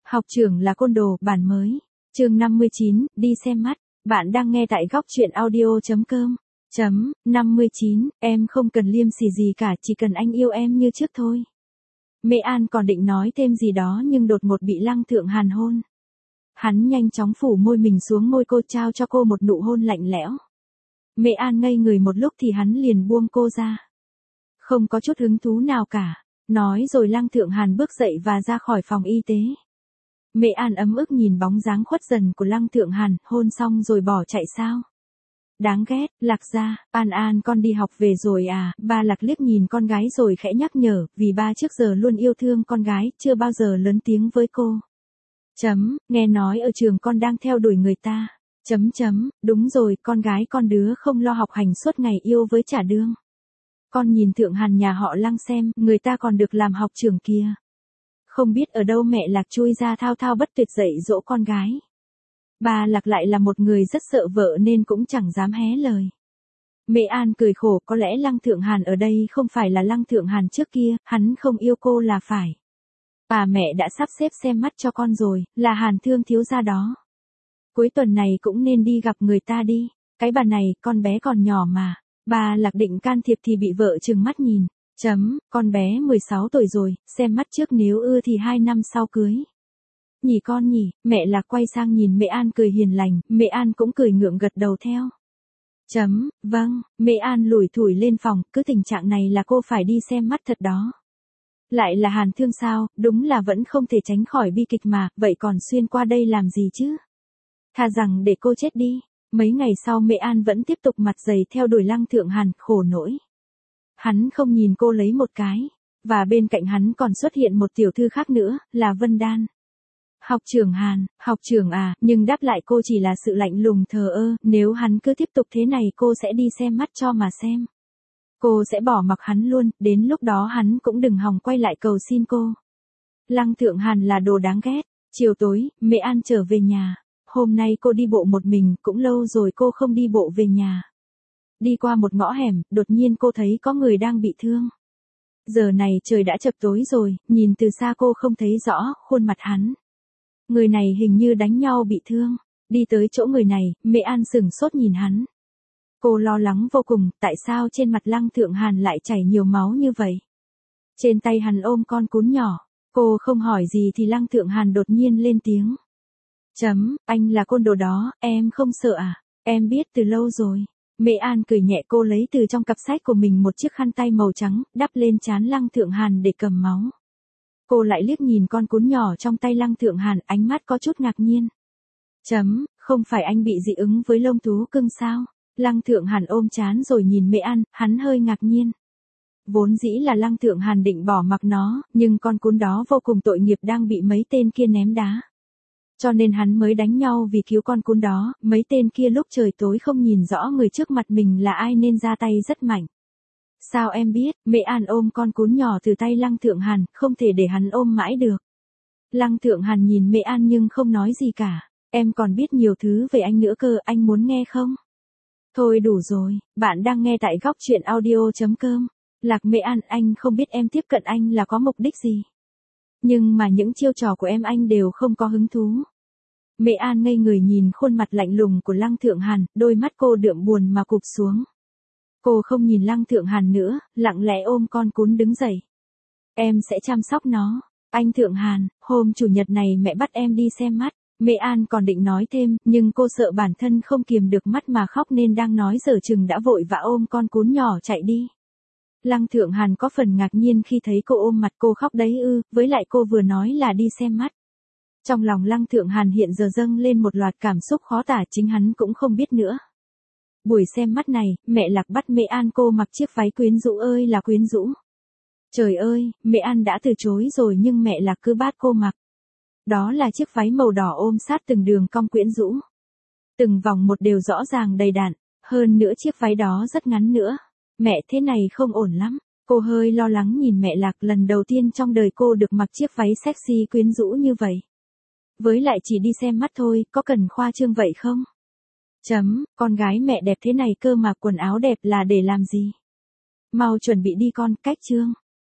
Học trưởng là côn đồ, bản mới. Chương 59, đi xem mắt. Bạn đang nghe tại góc truyện audio.com. 59, em không cần liêm sỉ gì cả, chỉ cần anh yêu em như trước thôi. Mễ An còn định nói thêm gì đó nhưng đột ngột bị Lăng Thượng Hàn hôn. Hắn nhanh chóng phủ môi mình xuống môi cô, trao cho cô một nụ hôn lạnh lẽo. Mễ An ngây người một lúc thì hắn liền buông cô ra. Không có chút hứng thú nào cả. Nói rồi Lăng Thượng Hàn bước dậy và ra khỏi phòng y tế. Mễ An ấm ức nhìn bóng dáng khuất dần của Lăng Thượng Hàn, hôn xong rồi bỏ chạy sao? Đáng ghét. Lạc gia, An con đi học về rồi à? Ba Lạc liếc nhìn con gái rồi khẽ nhắc nhở, vì ba trước giờ luôn yêu thương con gái, chưa bao giờ lớn tiếng với cô. Nghe nói ở trường con đang theo đuổi người ta. Đúng rồi, con gái con đứa không lo học hành suốt ngày yêu với trả đương. Con nhìn Thượng Hàn nhà họ Lăng xem, người ta còn được làm học trưởng kìa. Không biết ở đâu mẹ Lạc chui ra thao thao bất tuyệt dạy dỗ con gái. Ba Lạc lại là một người rất sợ vợ nên cũng chẳng dám hé lời. Mễ An cười khổ, có lẽ Lăng Thượng Hàn ở đây không phải là Lăng Thượng Hàn trước kia, hắn không yêu cô là phải. Bà mẹ đã sắp xếp xem mắt cho con rồi, là Hàn Thương thiếu gia đó. Cuối tuần này cũng nên đi gặp người ta đi, cái bà này, con bé còn nhỏ mà. Bà Lạc định can thiệp thì bị vợ trừng mắt nhìn. Con bé 16 tuổi rồi, xem mắt trước nếu ưa thì 2 năm sau cưới. Nhỉ con nhỉ, mẹ Lạc quay sang nhìn Mễ An cười hiền lành, Mễ An cũng cười ngượng gật đầu theo. Vâng, Mễ An lủi thủi lên phòng, cứ tình trạng này là cô phải đi xem mắt thật đó. Lại là Hàn Thương sao, đúng là vẫn không thể tránh khỏi bi kịch mà, vậy còn xuyên qua đây làm gì chứ? Thà rằng để cô chết đi. Mấy ngày sau Mễ An vẫn tiếp tục mặt dày theo đuổi Lăng Thượng Hàn, khổ nỗi. Hắn không nhìn cô lấy một cái, và bên cạnh hắn còn xuất hiện một tiểu thư khác nữa, là Vân Đan. Học trưởng Hàn, học trưởng à, nhưng đáp lại cô chỉ là sự lạnh lùng thờ ơ, nếu hắn cứ tiếp tục thế này cô sẽ đi xem mắt cho mà xem. Cô sẽ bỏ mặc hắn luôn, đến lúc đó hắn cũng đừng hòng quay lại cầu xin cô. Lăng Thượng Hàn là đồ đáng ghét. Chiều tối, Mễ An trở về nhà. Hôm nay cô đi bộ một mình, cũng lâu rồi cô không đi bộ về nhà. Đi qua một ngõ hẻm, đột nhiên cô thấy có người đang bị thương. Giờ này trời đã chập tối rồi, nhìn từ xa cô không thấy rõ khuôn mặt hắn. Người này hình như đánh nhau bị thương. Đi tới chỗ người này, Mễ An sửng sốt nhìn hắn. Cô lo lắng vô cùng, tại sao trên mặt Lăng Thượng Hàn lại chảy nhiều máu như vậy? Trên tay hắn ôm con cún nhỏ. Cô không hỏi gì thì Lăng Thượng Hàn đột nhiên lên tiếng. Anh là côn đồ đó, em không sợ à? Em biết từ lâu rồi. Mễ An cười nhẹ, cô lấy từ trong cặp sách của mình một chiếc khăn tay màu trắng, đắp lên trán Lăng Thượng Hàn để cầm máu. Cô lại liếc nhìn con cún nhỏ trong tay Lăng Thượng Hàn, ánh mắt có chút ngạc nhiên. Không phải anh bị dị ứng với lông thú cưng sao? Lăng Thượng Hàn ôm trán rồi nhìn Mễ An, hắn hơi ngạc nhiên. Vốn dĩ là Lăng Thượng Hàn định bỏ mặc nó, nhưng con cún đó vô cùng tội nghiệp đang bị mấy tên kia ném đá. Cho nên hắn mới đánh nhau vì cứu con cún đó, mấy tên kia lúc trời tối không nhìn rõ người trước mặt mình là ai nên ra tay rất mạnh. Sao em biết? Mễ An ôm con cún nhỏ từ tay Lăng Thượng Hàn, không thể để hắn ôm mãi được. Lăng Thượng Hàn nhìn Mễ An nhưng không nói gì cả. Em còn biết nhiều thứ về anh nữa cơ, anh muốn nghe không? Thôi đủ rồi, bạn đang nghe tại góc truyện audio.com. Lạc Mễ An, anh không biết em tiếp cận anh là có mục đích gì. Nhưng mà những chiêu trò của em anh đều không có hứng thú. Mễ An ngây người nhìn khuôn mặt lạnh lùng của Lăng Thượng Hàn, đôi mắt cô đượm buồn mà cụp xuống. Cô không nhìn Lăng Thượng Hàn nữa, lặng lẽ ôm con cún đứng dậy. Em sẽ chăm sóc nó. Anh Thượng Hàn, hôm chủ nhật này mẹ bắt em đi xem mắt. Mễ An còn định nói thêm, nhưng cô sợ bản thân không kiềm được mắt mà khóc nên đang nói dở chừng đã vội vã ôm con cún nhỏ chạy đi. Lăng Thượng Hàn có phần ngạc nhiên khi thấy cô ôm mặt, cô khóc đấy ư, với lại cô vừa nói là đi xem mắt. Trong lòng Lăng Thượng Hàn hiện giờ dâng lên một loạt cảm xúc khó tả, chính hắn cũng không biết nữa. Buổi xem mắt này, mẹ Lạc bắt Mễ An cô mặc chiếc váy quyến rũ ơi là quyến rũ. Trời ơi, Mễ An đã từ chối rồi nhưng mẹ Lạc cứ bắt cô mặc. Đó là chiếc váy màu đỏ ôm sát từng đường cong quyến rũ. Từng vòng một đều rõ ràng đầy đặn, hơn nữa chiếc váy đó rất ngắn nữa. Mẹ, thế này không ổn lắm. Cô hơi lo lắng nhìn mẹ Lạc, lần đầu tiên trong đời cô được mặc chiếc váy sexy quyến rũ như vậy. Với lại chỉ đi xem mắt thôi, có cần khoa trương vậy không? Con gái mẹ đẹp thế này cơ mà quần áo đẹp là để làm gì? Mau chuẩn bị đi con, cách trương.